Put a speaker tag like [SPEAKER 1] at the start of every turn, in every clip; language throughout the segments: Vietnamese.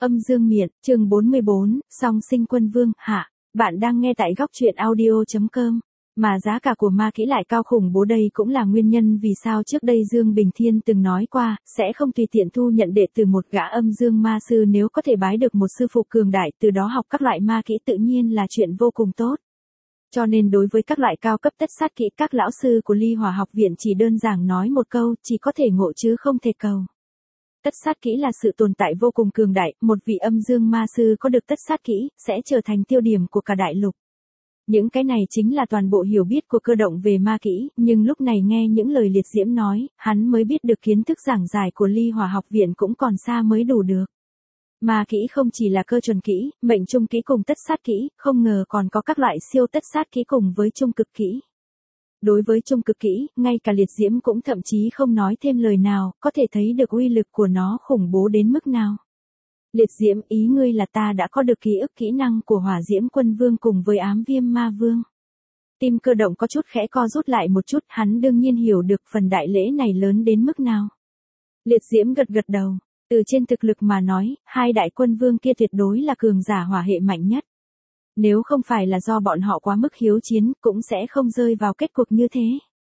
[SPEAKER 1] Âm dương miện, chương 44, song sinh quân vương, hạ. Bạn đang nghe tại góc truyện audio.com. Mà giá cả của ma kỹ lại cao khủng bố, đây cũng là nguyên nhân vì sao trước đây Dương Bình Thiên từng nói qua, sẽ không tùy tiện thu nhận đệ từ một gã âm dương ma sư nếu có thể bái được một sư phụ cường đại, từ đó học các loại ma kỹ tự nhiên là chuyện vô cùng tốt. Cho nên đối với các loại cao cấp tất sát kỹ, các lão sư của Ly Hỏa học viện chỉ đơn giản nói một câu, chỉ có thể ngộ chứ không thể cầu. Tất sát kỹ là sự tồn tại vô cùng cường đại, một vị âm dương ma sư có được tất sát kỹ, sẽ trở thành tiêu điểm của cả đại lục. Những cái này chính là toàn bộ hiểu biết của Cơ Động về ma kỹ, nhưng lúc này nghe những lời Liệt Diễm nói, hắn mới biết được kiến thức giảng giải của Ly Hỏa học viện cũng còn xa mới đủ được. Ma kỹ không chỉ là cơ chuẩn kỹ, mệnh trung kỹ cùng tất sát kỹ, không ngờ còn có các loại siêu tất sát kỹ cùng với trung cực kỹ. Đối với trung cực kỹ, ngay cả Liệt Diễm cũng thậm chí không nói thêm lời nào, có thể thấy được uy lực của nó khủng bố đến mức nào. Liệt Diễm, ý ngươi là ta đã có được ký ức kỹ năng của Hỏa Diễm Quân Vương cùng với Ám Viêm Ma Vương. Tim Cơ Động có chút khẽ co rút lại một chút, hắn đương nhiên hiểu được phần đại lễ này lớn đến mức nào. Liệt Diễm gật gật đầu, từ trên thực lực mà nói, hai đại quân vương kia tuyệt đối là cường giả hỏa hệ mạnh nhất. Nếu không phải là do bọn họ quá mức hiếu chiến, cũng sẽ không rơi vào kết cục như thế.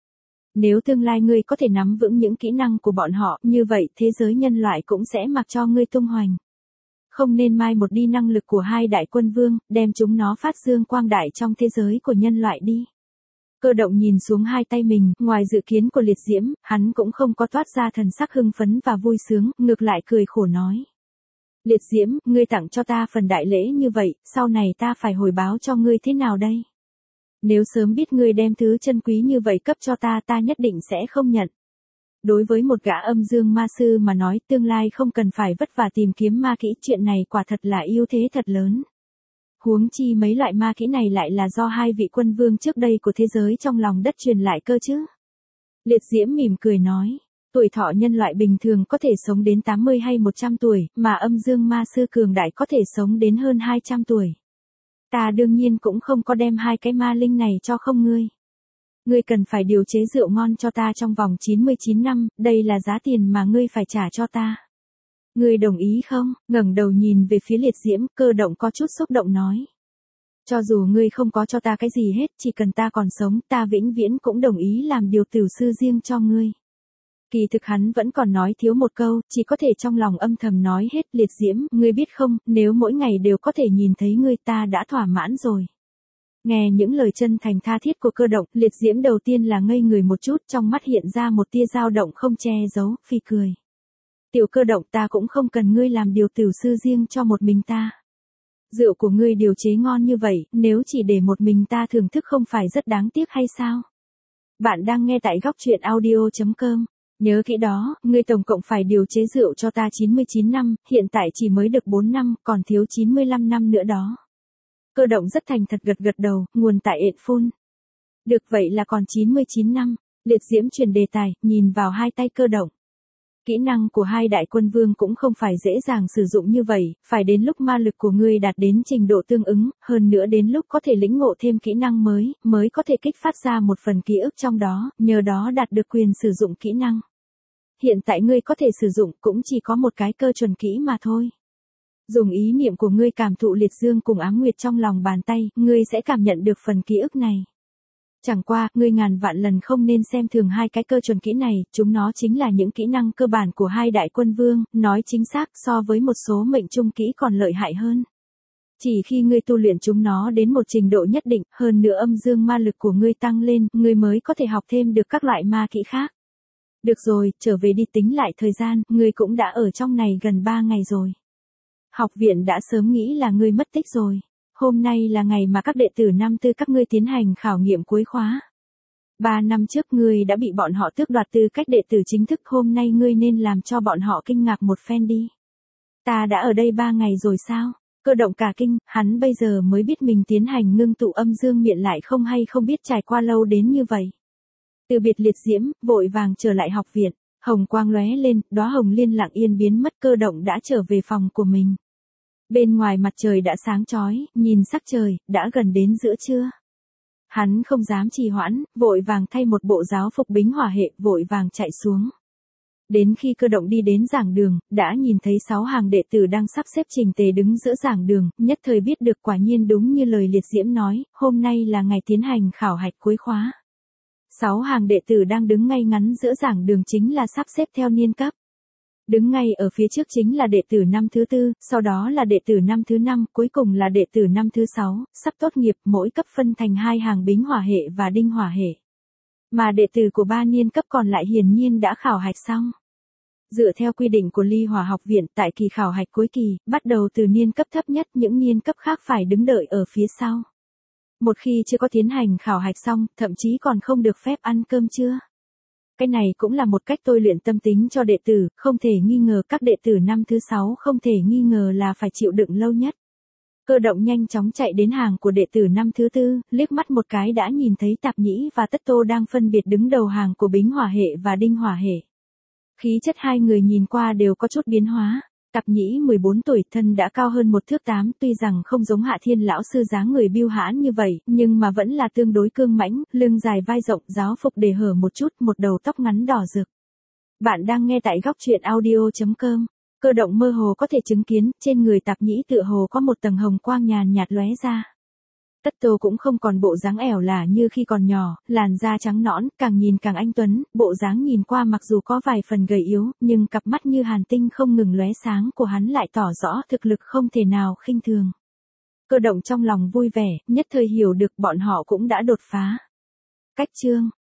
[SPEAKER 1] Nếu tương lai ngươi có thể nắm vững những kỹ năng của bọn họ, như vậy thế giới nhân loại cũng sẽ mặc cho ngươi tung hoành. Không nên mai một đi năng lực của hai đại quân vương, đem chúng nó phát dương quang đại trong thế giới của nhân loại đi. Cơ Động nhìn xuống hai tay mình, ngoài dự kiến của Liệt Diễm, hắn cũng không có toát ra thần sắc hưng phấn và vui sướng, ngược lại cười khổ nói. Liệt Diễm, ngươi tặng cho ta phần đại lễ như vậy, sau này ta phải hồi báo cho ngươi thế nào đây? Nếu sớm biết ngươi đem thứ chân quý như vậy cấp cho ta, ta nhất định sẽ không nhận. Đối với một gã âm dương ma sư mà nói, tương lai không cần phải vất vả tìm kiếm ma kỹ, chuyện này quả thật là ưu thế thật lớn. Huống chi mấy loại ma kỹ này lại là do hai vị quân vương trước đây của thế giới trong lòng đất truyền lại cơ chứ. Liệt Diễm mỉm cười nói. Tuổi thọ nhân loại bình thường có thể sống đến 80 hay 100 tuổi, mà âm dương ma sư cường đại có thể sống đến hơn 200 tuổi. Ta đương nhiên cũng không có đem hai cái ma linh này cho không ngươi. Ngươi cần phải điều chế rượu ngon cho ta trong vòng 99 năm, đây là giá tiền mà ngươi phải trả cho ta. Ngươi đồng ý không? Ngẩng đầu nhìn về phía Liệt Diễm, Cơ Động có chút xúc động nói. Cho dù ngươi không có cho ta cái gì hết, chỉ cần ta còn sống, ta vĩnh viễn cũng đồng ý làm điều tiểu sư riêng cho ngươi. Kỳ thực hắn vẫn còn nói thiếu một câu, chỉ có thể trong lòng âm thầm nói hết. Liệt Diễm, ngươi biết không, nếu mỗi ngày đều có thể nhìn thấy ngươi, ta đã thỏa mãn rồi. Nghe những lời chân thành tha thiết của Cơ Động, Liệt Diễm đầu tiên là ngây người một chút, trong mắt hiện ra một tia dao động không che giấu, phì cười. Tiểu Cơ Động, ta cũng không cần ngươi làm điều tiểu sư riêng cho một mình ta. Rượu của ngươi điều chế ngon như vậy, nếu chỉ để một mình ta thưởng thức không phải rất đáng tiếc hay sao? Bạn đang nghe tại góc truyện audio.com. Nhớ kỹ đó, ngươi tổng cộng phải điều chế rượu cho ta 99 năm, hiện tại chỉ mới được 4 năm, còn thiếu 95 năm nữa đó. Cơ Động rất thành thật gật gật đầu, nguồn tại ện phun. Được, vậy là còn 99 năm. Liệt Diễm chuyển đề tài, nhìn vào hai tay Cơ Động. Kỹ năng của hai đại quân vương cũng không phải dễ dàng sử dụng như vậy, phải đến lúc ma lực của ngươi đạt đến trình độ tương ứng, hơn nữa đến lúc có thể lĩnh ngộ thêm kỹ năng mới có thể kích phát ra một phần ký ức trong đó, nhờ đó đạt được quyền sử dụng kỹ năng. Hiện tại ngươi có thể sử dụng cũng chỉ có một cái cơ chuẩn kỹ mà thôi. Dùng ý niệm của ngươi cảm thụ liệt dương cùng ám nguyệt trong lòng bàn tay, ngươi sẽ cảm nhận được phần ký ức này. Chẳng qua, ngươi ngàn vạn lần không nên xem thường hai cái cơ chuẩn kỹ này, chúng nó chính là những kỹ năng cơ bản của hai đại quân vương, nói chính xác so với một số mệnh trung kỹ còn lợi hại hơn. Chỉ khi ngươi tu luyện chúng nó đến một trình độ nhất định, hơn nữa âm dương ma lực của ngươi tăng lên, ngươi mới có thể học thêm được các loại ma kỹ khác. Được rồi, trở về đi, tính lại thời gian, ngươi cũng đã ở trong này gần 3 ngày rồi. Học viện đã sớm nghĩ là ngươi mất tích rồi. Hôm nay là ngày mà các đệ tử năm tư các ngươi tiến hành khảo nghiệm cuối khóa. 3 năm trước ngươi đã bị bọn họ tước đoạt tư cách đệ tử chính thức, hôm nay ngươi nên làm cho bọn họ kinh ngạc một phen đi. Ta đã ở đây 3 ngày rồi sao? Cơ Động cả kinh, hắn bây giờ mới biết mình tiến hành ngưng tụ âm dương miện lại không hay không biết trải qua lâu đến như vậy. Từ biệt Liệt Diễm, vội vàng trở lại học viện, hồng quang lóe lên, đóa hồng liên lặng yên biến mất. Cơ Động đã trở về phòng của mình. Bên ngoài mặt trời đã sáng chói, nhìn sắc trời, đã gần đến giữa trưa. Hắn không dám trì hoãn, vội vàng thay một bộ giáo phục bính hỏa hệ, vội vàng chạy xuống. Đến khi Cơ Động đi đến giảng đường, đã nhìn thấy 6 hàng đệ tử đang sắp xếp chỉnh tề đứng giữa giảng đường, nhất thời biết được quả nhiên đúng như lời Liệt Diễm nói, hôm nay là ngày tiến hành khảo hạch cuối khóa. 6 hàng đệ tử đang đứng ngay ngắn giữa giảng đường chính là sắp xếp theo niên cấp. Đứng ngay ở phía trước chính là đệ tử năm thứ 4, sau đó là đệ tử năm thứ 5, cuối cùng là đệ tử năm thứ 6, sắp tốt nghiệp, mỗi cấp phân thành 2 hàng Bính hỏa hệ và Đinh hỏa hệ. Mà đệ tử của 3 niên cấp còn lại hiển nhiên đã khảo hạch xong. Dựa theo quy định của Ly Hỏa học viện, tại kỳ khảo hạch cuối kỳ, bắt đầu từ niên cấp thấp nhất, những niên cấp khác phải đứng đợi ở phía sau. Một khi chưa có tiến hành khảo hạch xong, thậm chí còn không được phép ăn cơm trưa. Cái này cũng là một cách tôi luyện tâm tính cho đệ tử, không thể nghi ngờ các đệ tử năm thứ 6 không thể nghi ngờ là phải chịu đựng lâu nhất. Cơ Động nhanh chóng chạy đến hàng của đệ tử năm thứ 4, liếc mắt một cái đã nhìn thấy Tạp Nhĩ và Tất Tô đang phân biệt đứng đầu hàng của Bính hỏa hệ và Đinh hỏa hệ. Khí chất hai người nhìn qua đều có chút biến hóa. Tạp Nhĩ 14 tuổi, thân đã cao hơn 1 thước 8, tuy rằng không giống Hạ Thiên lão sư dáng người biêu hãn như vậy, nhưng mà vẫn là tương đối cương mãnh, lưng dài vai rộng, giáo phục để hở một chút, một đầu tóc ngắn đỏ rực. Bạn đang nghe tại góc truyện audio.com. Cơ Động mơ hồ có thể chứng kiến, trên người Tạp Nhĩ tựa hồ có một tầng hồng quang nhàn nhạt lóe ra. Tất Tô cũng không còn bộ dáng ẻo lả như khi còn nhỏ, làn da trắng nõn, càng nhìn càng anh tuấn, bộ dáng nhìn qua mặc dù có vài phần gầy yếu, nhưng cặp mắt như hàn tinh không ngừng lóe sáng của hắn lại tỏ rõ thực lực không thể nào khinh thường. Cơ Động trong lòng vui vẻ, nhất thời hiểu được bọn họ cũng đã đột phá. Cách chương